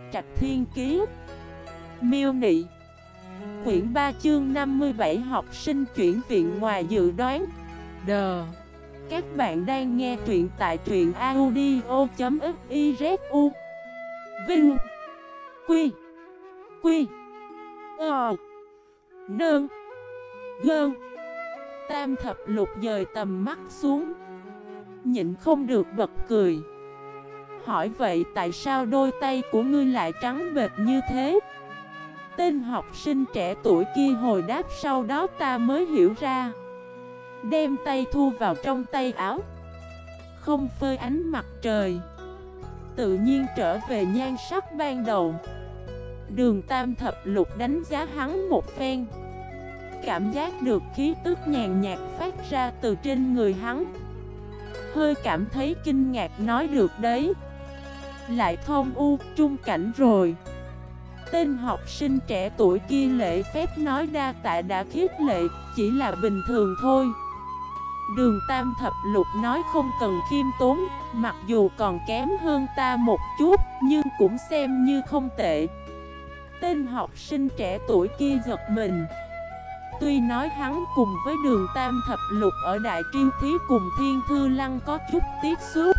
Trạch Thiên Kiế. Miêu Nị. Quyển 3 chương 57 học sinh chuyển viện ngoài dự đoán. Đờ. Các bạn đang nghe truyện tại truyện audio.xyzu. Vinh. Quy. Quy. Nương. Gơn. Tam thập lục dời tầm mắt xuống, nhịn không được bật cười. Hỏi vậy tại sao đôi tay của ngươi lại trắng bệch như thế? Tên học sinh trẻ tuổi kia hồi đáp, sau đó ta mới hiểu ra. Đem tay thu vào trong tay áo, không phơi ánh mặt trời, tự nhiên trở về nhan sắc ban đầu. Đường Tam thập lục đánh giá hắn một phen, cảm giác được khí tức nhàn nhạt phát ra từ trên người hắn, hơi cảm thấy kinh ngạc, nói được đấy, lại thông u trung cảnh rồi. Tên học sinh trẻ tuổi kia lễ phép nói đa tạ đã khiết lệ, chỉ là bình thường thôi. Đường Tam thập lục nói không cần khiêm tốn, mặc dù còn kém hơn ta một chút, nhưng cũng xem như không tệ. Tên học sinh trẻ tuổi kia giật mình. Tuy nói hắn cùng với đường Tam thập lục ở Đại Triêu Thí cùng Thiên Thư Lăng có chút tiếp xúc,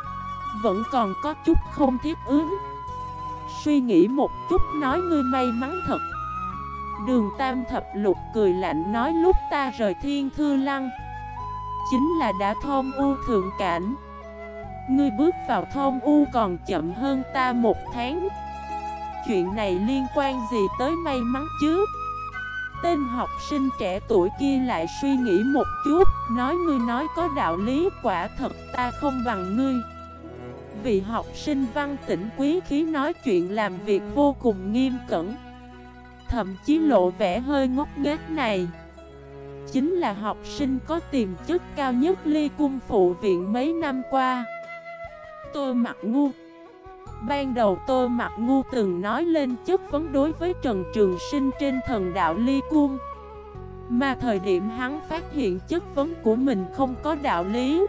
vẫn còn có chút không thiết ứng. Suy nghĩ một chút nói ngươi may mắn thật. Đường Tam thập lục cười lạnh nói lúc ta rời Thiên Thư Lăng, chính là đã thôn u thượng cảnh. Ngươi bước vào thôn u còn chậm hơn ta 1 tháng. Chuyện này liên quan gì tới may mắn chứ? Tên học sinh trẻ tuổi kia lại suy nghĩ một chút, nói ngươi nói có đạo lý, quả thật ta không bằng ngươi. Vị học sinh văn tĩnh quý khí nói chuyện làm việc vô cùng nghiêm cẩn, thậm chí lộ vẻ hơi ngốc nghếch này chính là học sinh có tiềm chất cao nhất Ly Cung phụ viện mấy năm qua, Tô Mặc Ngu. Ban đầu Tô Mặc Ngu từng nói lên chất vấn đối với Trần Trường Sinh trên thần đạo Ly Cung, mà thời điểm hắn phát hiện chất vấn của mình không có đạo lý,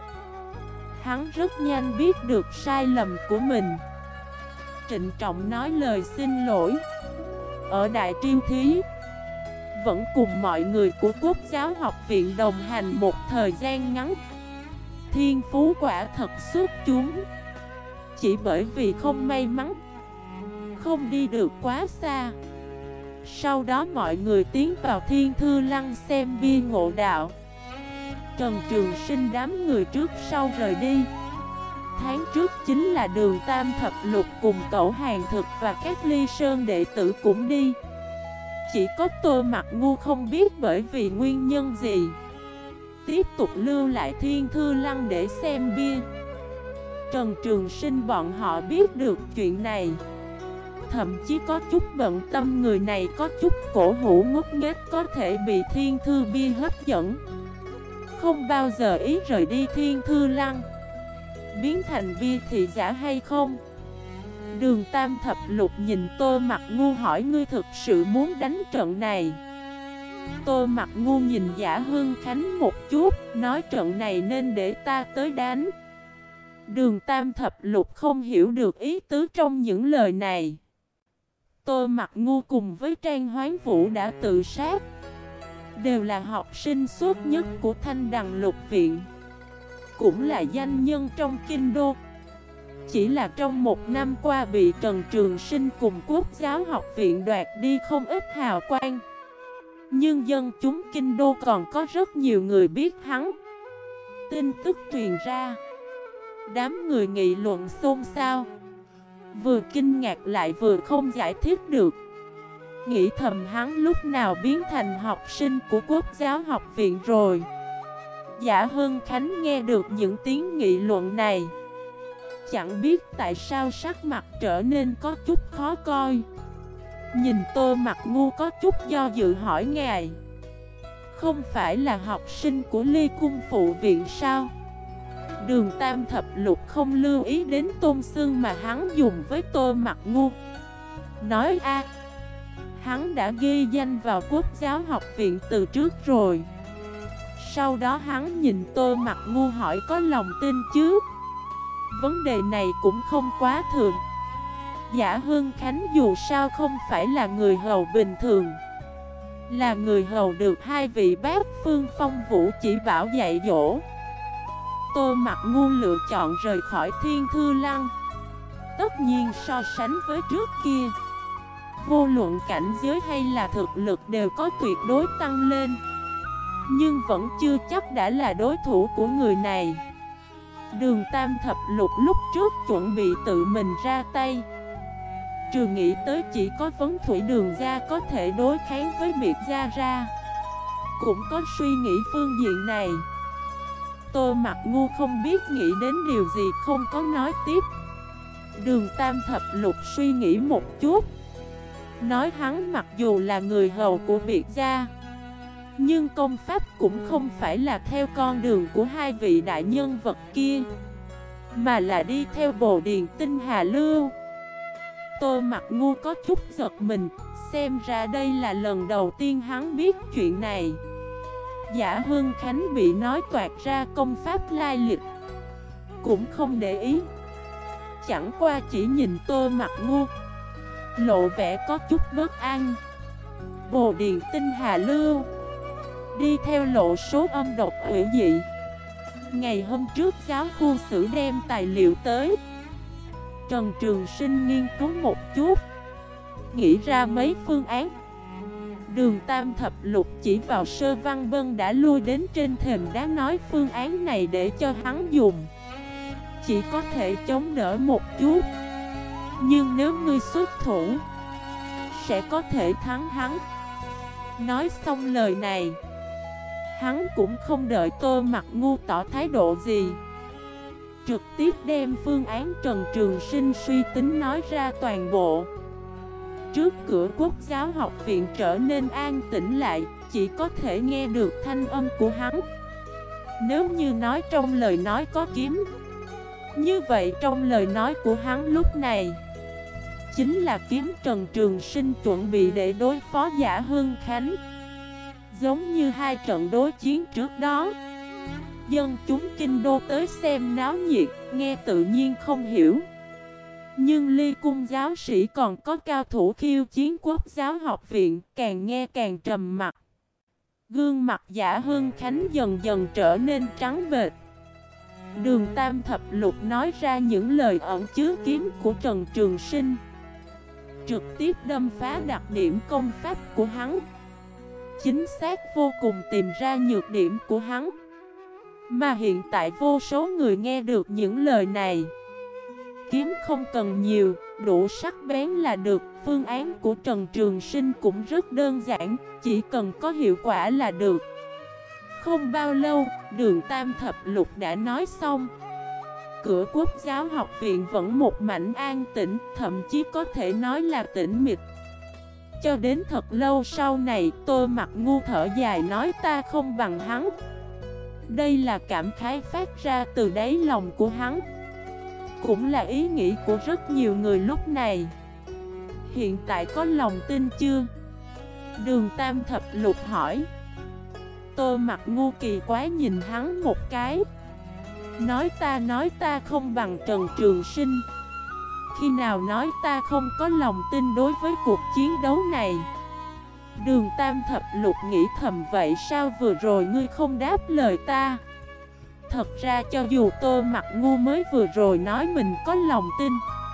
hắn rất nhanh biết được sai lầm của mình, trịnh trọng nói lời xin lỗi. Ở Đại Triêu Thí, vẫn cùng mọi người của Quốc giáo học viện đồng hành một thời gian ngắn, thiên phú quả thật xuất chúng. Chỉ bởi vì không may mắn, không đi được quá xa. Sau đó mọi người tiến vào Thiên Thư Lăng xem bia ngộ đạo. Trần Trường Sinh đám người trước sau rời đi. Tháng trước chính là đường Tam thập lục cùng Cẩu Hàng Thực và các Ly Sơn đệ tử cũng đi. Chỉ có Tô Mặc Ngu không biết bởi vì nguyên nhân gì, tiếp tục lưu lại Thiên Thư Lăng để xem bia. Trần Trường Sinh bọn họ biết được chuyện này, thậm chí có chút bận tâm người này có chút cổ hủ ngốc nghếch có thể bị Thiên Thư bia hấp dẫn, không bao giờ ý rời đi Thiên Thư Lăng, biến thành bia thị giả hay không. Đường Tam thập lục nhìn Tô Mặc Ngu hỏi ngươi thực sự muốn đánh trận này? Tô Mặc Ngu nhìn Giả Hưng Khánh một chút, nói trận này nên để ta tới đánh. Đường Tam thập lục không hiểu được ý tứ trong những lời này. Tô Mặc Ngu cùng với Trang Hoán Vũ đã tự sát, đều là học sinh xuất nhất của Thanh Đằng Lục Viện, cũng là danh nhân trong kinh đô. Chỉ là trong 1 năm qua bị Trần Trường Sinh cùng Quốc giáo học viện đoạt đi không ít hào quang, nhưng dân chúng kinh đô còn có rất nhiều người biết hắn. Tin tức truyền ra, đám người nghị luận xôn xao, vừa kinh ngạc lại vừa không giải thích được, nghĩ thầm hắn lúc nào biến thành học sinh của Quốc giáo học viện rồi. Giả Hưng Khánh nghe được những tiếng nghị luận này, chẳng biết tại sao sắc mặt trở nên có chút khó coi. Nhìn Tô Mặc Ngu có chút do dự hỏi ngài, không phải là học sinh của Ly Cung phụ viện sao? Đường Tam thập lục không lưu ý đến tôn xưng mà hắn dùng với Tô Mặc Ngu, nói hắn đã ghi danh vào Quốc giáo học viện từ trước rồi. Sau đó hắn nhìn Tô Mặc Ngu hỏi có lòng tin chứ? Vấn đề này cũng không quá thường. Giả Hưng Khánh dù sao không phải là người hầu bình thường, là người hầu được hai vị bác Phương Phong Vũ chỉ bảo dạy dỗ. Tô Mặc Ngu lựa chọn rời khỏi Thiên Thư Lăng. Tất nhiên so sánh với trước kia, vô luận cảnh giới hay là thực lực đều có tuyệt đối tăng lên, nhưng vẫn chưa chắc đã là đối thủ của người này. Đường Tam Thập Lục lúc trước chuẩn bị tự mình ra tay, trừ nghĩ tới chỉ có Vấn Thủy Đường gia có thể đối kháng với biệt gia ra, cũng có suy nghĩ phương diện này. Tô Mặc Ngu không biết nghĩ đến điều gì, không có nói tiếp. Đường Tam Thập Lục suy nghĩ một chút, nói hắn mặc dù là người hầu của biệt gia, nhưng công pháp cũng không phải là theo con đường của hai vị đại nhân vật kia, mà là đi theo Bồ Điền Tinh Hà Lưu. Tô Mặc Ngu có chút giật mình, xem ra đây là lần đầu tiên hắn biết chuyện này. Giả Hưng Khánh bị nói toạc ra công pháp lai lịch, cũng không để ý, chẳng qua chỉ nhìn Tô Mặc Ngu, lộ vẻ có chút bất an. Bồ Điền Tinh Hà Lưu, đi theo lộ số âm độc hủy dị. Ngày hôm trước giáo khu sử đem tài liệu tới, Trần Trường Sinh nghiên cứu một chút, nghĩ ra mấy phương án. Đường Tam Thập Lục chỉ vào Sơ Văn Bân đã lui đến trên thềm đá, nói phương án này để cho hắn dùng, chỉ có thể chống đỡ một chút, nhưng nếu ngươi xuất thủ, sẽ có thể thắng hắn. Nói xong lời này, hắn cũng không đợi Tô Mặc Ngu tỏ thái độ gì, trực tiếp đem phương án Trần Trường Sinh suy tính nói ra toàn bộ. Trước cửa Quốc giáo học viện trở nên an tĩnh lại, chỉ có thể nghe được thanh âm của hắn. Nếu như nói trong lời nói có kiếm, như vậy trong lời nói của hắn lúc này chính là kiếm Trần Trường Sinh chuẩn bị để đối phó Giả Hưng Khánh. Giống như hai trận đối chiến trước đó, dân chúng kinh đô tới xem náo nhiệt, nghe tự nhiên không hiểu. Nhưng Ly Cung giáo sĩ còn có cao thủ khiêu chiến Quốc giáo học viện, càng nghe càng trầm mặc. Gương mặt Giả Hưng Khánh dần dần trở nên trắng bệch. Đường Tam Thập Lục nói ra những lời ẩn chứa kiếm của Trần Trường Sinh, trực tiếp đâm phá đặc điểm công pháp của hắn, chính xác vô cùng tìm ra nhược điểm của hắn. Mà hiện tại vô số người nghe được những lời này. Kiếm không cần nhiều, đủ sắc bén là được. Phương án của Trần Trường Sinh cũng rất đơn giản, chỉ cần có hiệu quả là được. Không bao lâu, Đường Tam Thập Lục đã nói xong. Cửa Quốc giáo học viện vẫn một mảnh an tĩnh, thậm chí có thể nói là tĩnh mịch. Cho đến thật lâu sau này, Tô Mặc Ngu thở dài nói ta không bằng hắn. Đây là cảm khái phát ra từ đáy lòng của hắn, cũng là ý nghĩ của rất nhiều người lúc này. Hiện tại có lòng tin chưa? Đường Tam Thập Lục hỏi. Tô Mặc Ngu kỳ quái nhìn hắn một cái, nói ta không bằng Trần Trường Sinh. Khi nào nói ta không có lòng tin đối với cuộc chiến đấu này? Đường Tam Thập Lục nghĩ thầm, vậy sao vừa rồi ngươi không đáp lời ta? Thật ra cho dù Tô Mặc Ngu mới vừa rồi nói mình có lòng tin,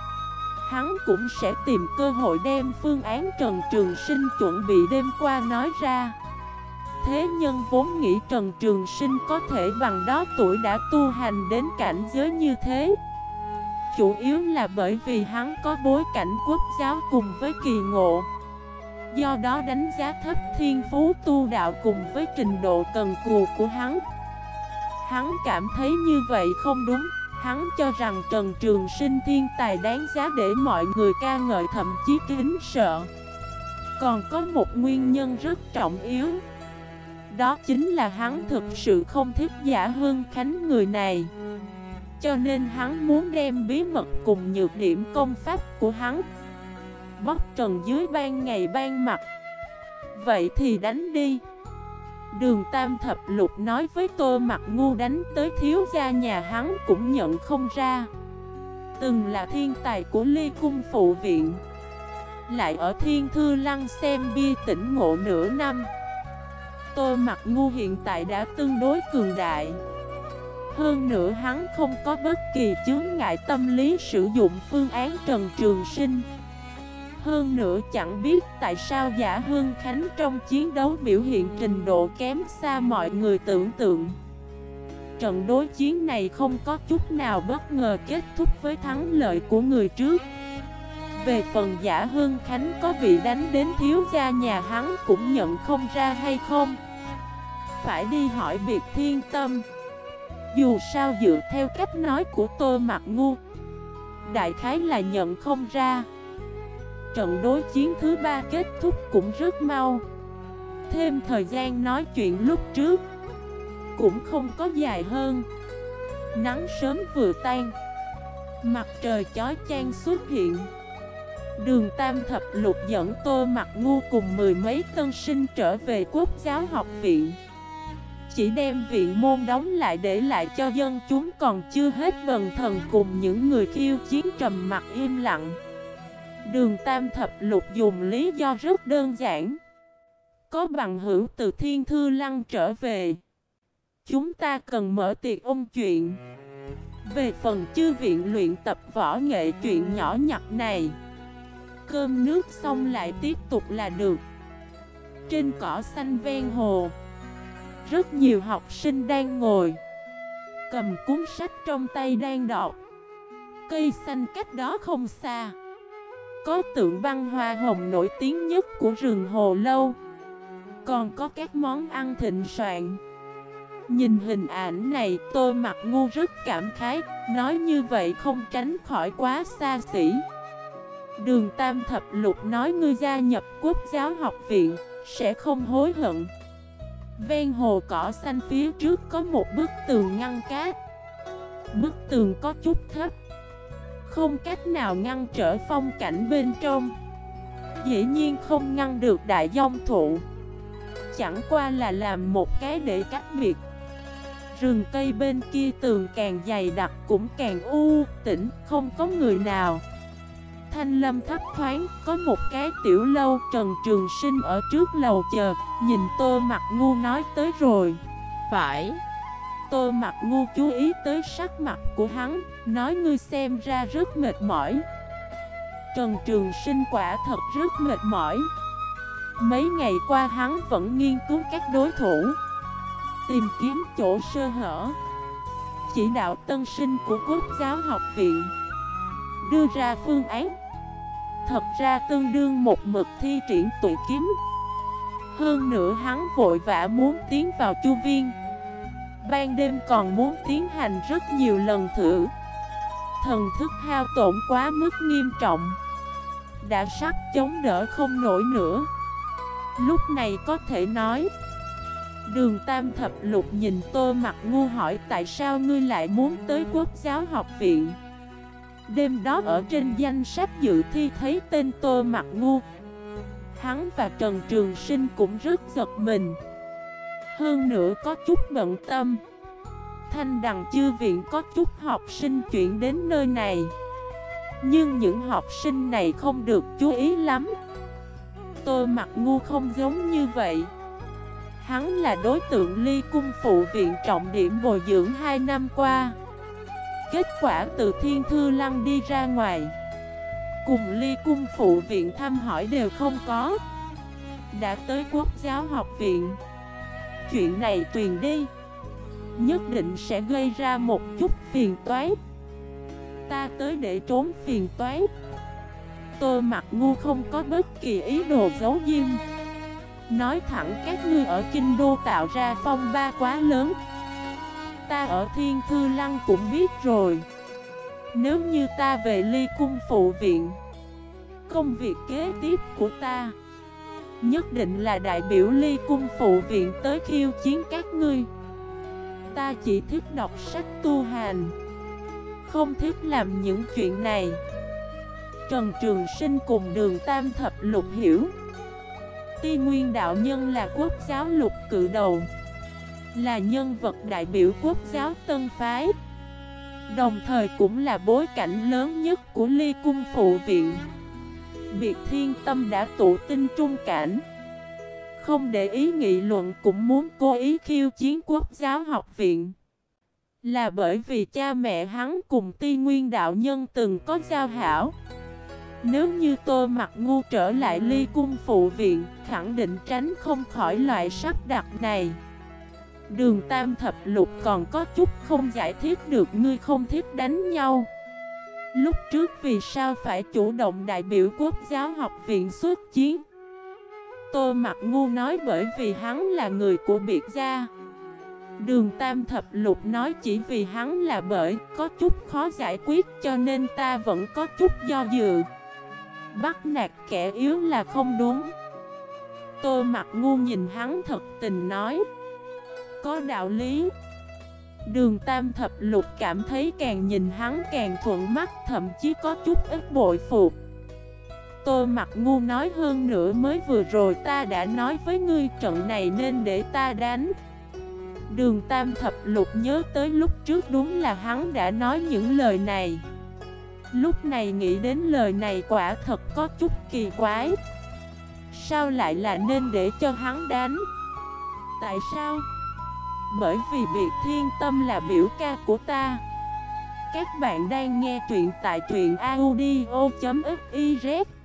hắn cũng sẽ tìm cơ hội đem phương án Trần Trường Sinh chuẩn bị đêm qua nói ra. Thế nhân vốn nghĩ Trần Trường Sinh có thể bằng đó tuổi đã tu hành đến cảnh giới như thế, chủ yếu là bởi vì hắn có bối cảnh Quốc giáo cùng với kỳ ngộ. Do đó đánh giá thấp thiên phú tu đạo cùng với trình độ cần cù của hắn. Hắn cảm thấy như vậy không đúng. Hắn cho rằng Trần Trường Sinh thiên tài đáng giá để mọi người ca ngợi, thậm chí kính sợ. Còn có một nguyên nhân rất trọng yếu, đó chính là hắn thực sự không thích Giả Hưng Khánh người này. Cho nên hắn muốn đem bí mật cùng nhược điểm công pháp của hắn bóc trần dưới ban ngày ban mặt. Vậy thì đánh đi. Đường Tam Thập Lục nói với Tô Mặc Ngu đánh tới thiếu gia nhà hắn cũng nhận không ra. từng là thiên tài của Ly Cung phụ viện, lại ở Thiên Thư Lăng xem bia tỉnh ngộ nửa năm. Tô Mặc Ngu hiện tại đã tương đối cường đại. Hơn nữa hắn không có bất kỳ chướng ngại tâm lý sử dụng phương án Trần Trường Sinh. Hơn nữa chẳng biết tại sao Giả Hương Khánh trong chiến đấu biểu hiện trình độ kém xa mọi người tưởng tượng. Trận đối chiến này không có chút nào bất ngờ kết thúc với thắng lợi của người trước. Về phần Giả Hương Khánh có bị đánh đến thiếu gia nhà hắn cũng nhận không ra hay không, phải đi hỏi Biệt Thiên Tâm. Dù sao dựa theo cách nói của Tô Mặc Ngu, đại khái là nhận không ra. Trận đối chiến thứ 3 kết thúc cũng rất mau. Thêm thời gian nói chuyện lúc trước cũng không có dài hơn. Nắng sớm vừa tan, mặt trời chói chang xuất hiện. Đường Tam Thập Lục dẫn Tô Mặc Ngu cùng mười mấy tân sinh trở về Quốc giáo học viện. Chỉ đem viện môn đóng lại để lại cho dân chúng còn chưa hết bần thần cùng những người khiêu chiến trầm mặc im lặng. Đường Tam Thập Lục dùng lý do rất đơn giản. Có bằng hữu từ Thiên Thư Lăng trở về, chúng ta cần mở tiệc ôn chuyện. Về phần chư viện luyện tập võ nghệ chuyện nhỏ nhặt này, cơm nước xong lại tiếp tục là được. Trên cỏ xanh ven hồ, rất nhiều học sinh đang ngồi, cầm cuốn sách trong tay đang đọc. Cây xanh cách đó không xa, có tượng băng hoa hồng nổi tiếng nhất của rừng Hồ Lâu. Còn có các món ăn thịnh soạn. Nhìn hình ảnh này, Tô Mặc Ngu rất cảm khái. Nói như vậy không tránh khỏi quá xa xỉ. Đường Tam Thập Lục nói ngươi gia nhập Quốc giáo học viện sẽ không hối hận. Ven hồ cỏ xanh phía trước có một bức tường ngăn cát. Bức tường có chút thấp, không cách nào ngăn trở phong cảnh bên trong. Dĩ nhiên không ngăn được đại dông thụ, chẳng qua là làm một cái để cách biệt. Rừng cây bên kia tường càng dày đặc cũng càng u tĩnh, không có người nào. Thanh lâm thấp thoáng, có một cái tiểu lâu. Trần Trường Sinh ở trước lầu chờ, nhìn Tô Mặc Ngu nói tới rồi. Phải. Tô Mặc Ngu chú ý tới sắc mặt của hắn, nói ngươi xem ra rất mệt mỏi. Trần Trường Sinh quả thật rất mệt mỏi. Mấy ngày qua hắn vẫn nghiên cứu các đối thủ, tìm kiếm chỗ sơ hở, chỉ đạo tân sinh của Quốc giáo học viện, đưa ra phương án. Thật ra tương đương một mực thi triển tụi kiếm. Hơn nữa hắn vội vã muốn tiến vào chu viên, ban đêm còn muốn tiến hành rất nhiều lần thử. Thần thức hao tổn quá mức nghiêm trọng, đã sắp chống đỡ không nổi nữa. Lúc này có thể nói. Đường Tam Thập Lục nhìn Tô Mặc Ngu hỏi tại sao ngươi lại muốn tới Quốc giáo học viện. Đêm đó ở trên danh sách dự thi thấy tên Tô Mặc Ngu, hắn và Trần Trường Sinh cũng rất giật mình. Hơn nữa có chút bận tâm. Thanh Đằng chư viện có chút học sinh chuyển đến nơi này, nhưng những học sinh này không được chú ý lắm. Tô Mặc Ngu không giống như vậy. Hắn là đối tượng Ly Cung phụ viện trọng điểm bồi dưỡng 2 năm qua. Kết quả từ Thiên Thư Lăng đi ra ngoài, cùng Ly Cung phụ viện thăm hỏi đều không có. Đã tới Quốc giáo học viện, chuyện này truyền đi, nhất định sẽ gây ra một chút phiền toái. Ta tới để trốn phiền toái. Tô Mặc Ngu không có bất kỳ ý đồ giấu diêm, nói thẳng các ngươi ở Kinh Đô tạo ra phong ba quá lớn, ta ở Thiên Thư Lăng cũng biết rồi. Nếu như ta về Ly Cung phụ viện, công việc kế tiếp của ta nhất định là đại biểu Ly Cung phụ viện tới khiêu chiến các ngươi. Ta chỉ thích đọc sách tu hành, không thích làm những chuyện này. Trần Trường Sinh cùng Đường Tam Thập Lục hiểu. Ti Nguyên đạo nhân là Quốc giáo lục cự đầu, là nhân vật đại biểu Quốc giáo tân phái, đồng thời cũng là bối cảnh lớn nhất của Ly Cung Phụ Viện. Biệt Thiên Tâm đã tụ tinh trung cảnh, không để ý nghị luận cũng muốn cố ý khiêu chiến Quốc giáo học viện. Là bởi vì cha mẹ hắn cùng Ti Nguyên đạo nhân từng có giao hảo. Nếu như Tô Mặc Ngu trở lại Ly Cung Phụ Viện, khẳng định tránh không khỏi loại sắp đặt này. Đường Tam Thập Lục còn có chút không giải thích được ngươi không thích đánh nhau. Lúc trước vì sao phải chủ động đại biểu Quốc giáo học viện xuất chiến? Tô Mặc Ngu nói bởi vì hắn là người của biệt gia. Đường Tam Thập Lục nói chỉ vì hắn là bởi có chút khó giải quyết cho nên ta vẫn có chút do dự. Bắt nạt kẻ yếu là không đúng. Tô Mặc Ngu nhìn hắn thật tình nói, có đạo lý. Đường Tam Thập Lục cảm thấy càng nhìn hắn càng thuận mắt, thậm chí có chút ít bội phục. Tô Mặc Ngu nói hơn nữa mới vừa rồi ta đã nói với ngươi trận này nên để ta đánh. Đường Tam Thập Lục nhớ tới lúc trước đúng là hắn đã nói những lời này. Lúc này nghĩ đến lời này quả thật có chút kỳ quái. Sao lại là nên để cho hắn đánh? Tại sao? Bởi vì Biệt Thiên Tâm là biểu ca của ta. Các bạn đang nghe truyện tại truyện audio.fif